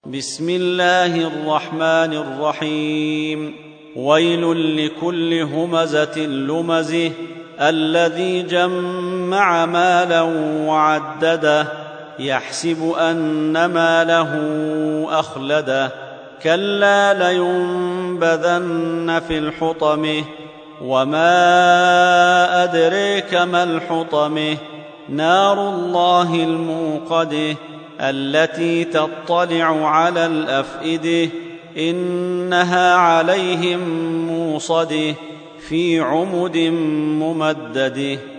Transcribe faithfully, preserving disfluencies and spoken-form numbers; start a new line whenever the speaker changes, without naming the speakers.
بسم الله الرحمن الرحيم. ويل لكل همزة لمزه الذي جمع مالا وعدده يحسب أن ماله أخلده كلا لينبذن في الحطمة وما أدريك ما الحطمة نار الله الموقدة التي تطلع على الأفئدة إنها عليهم موصدة في عمد ممدده.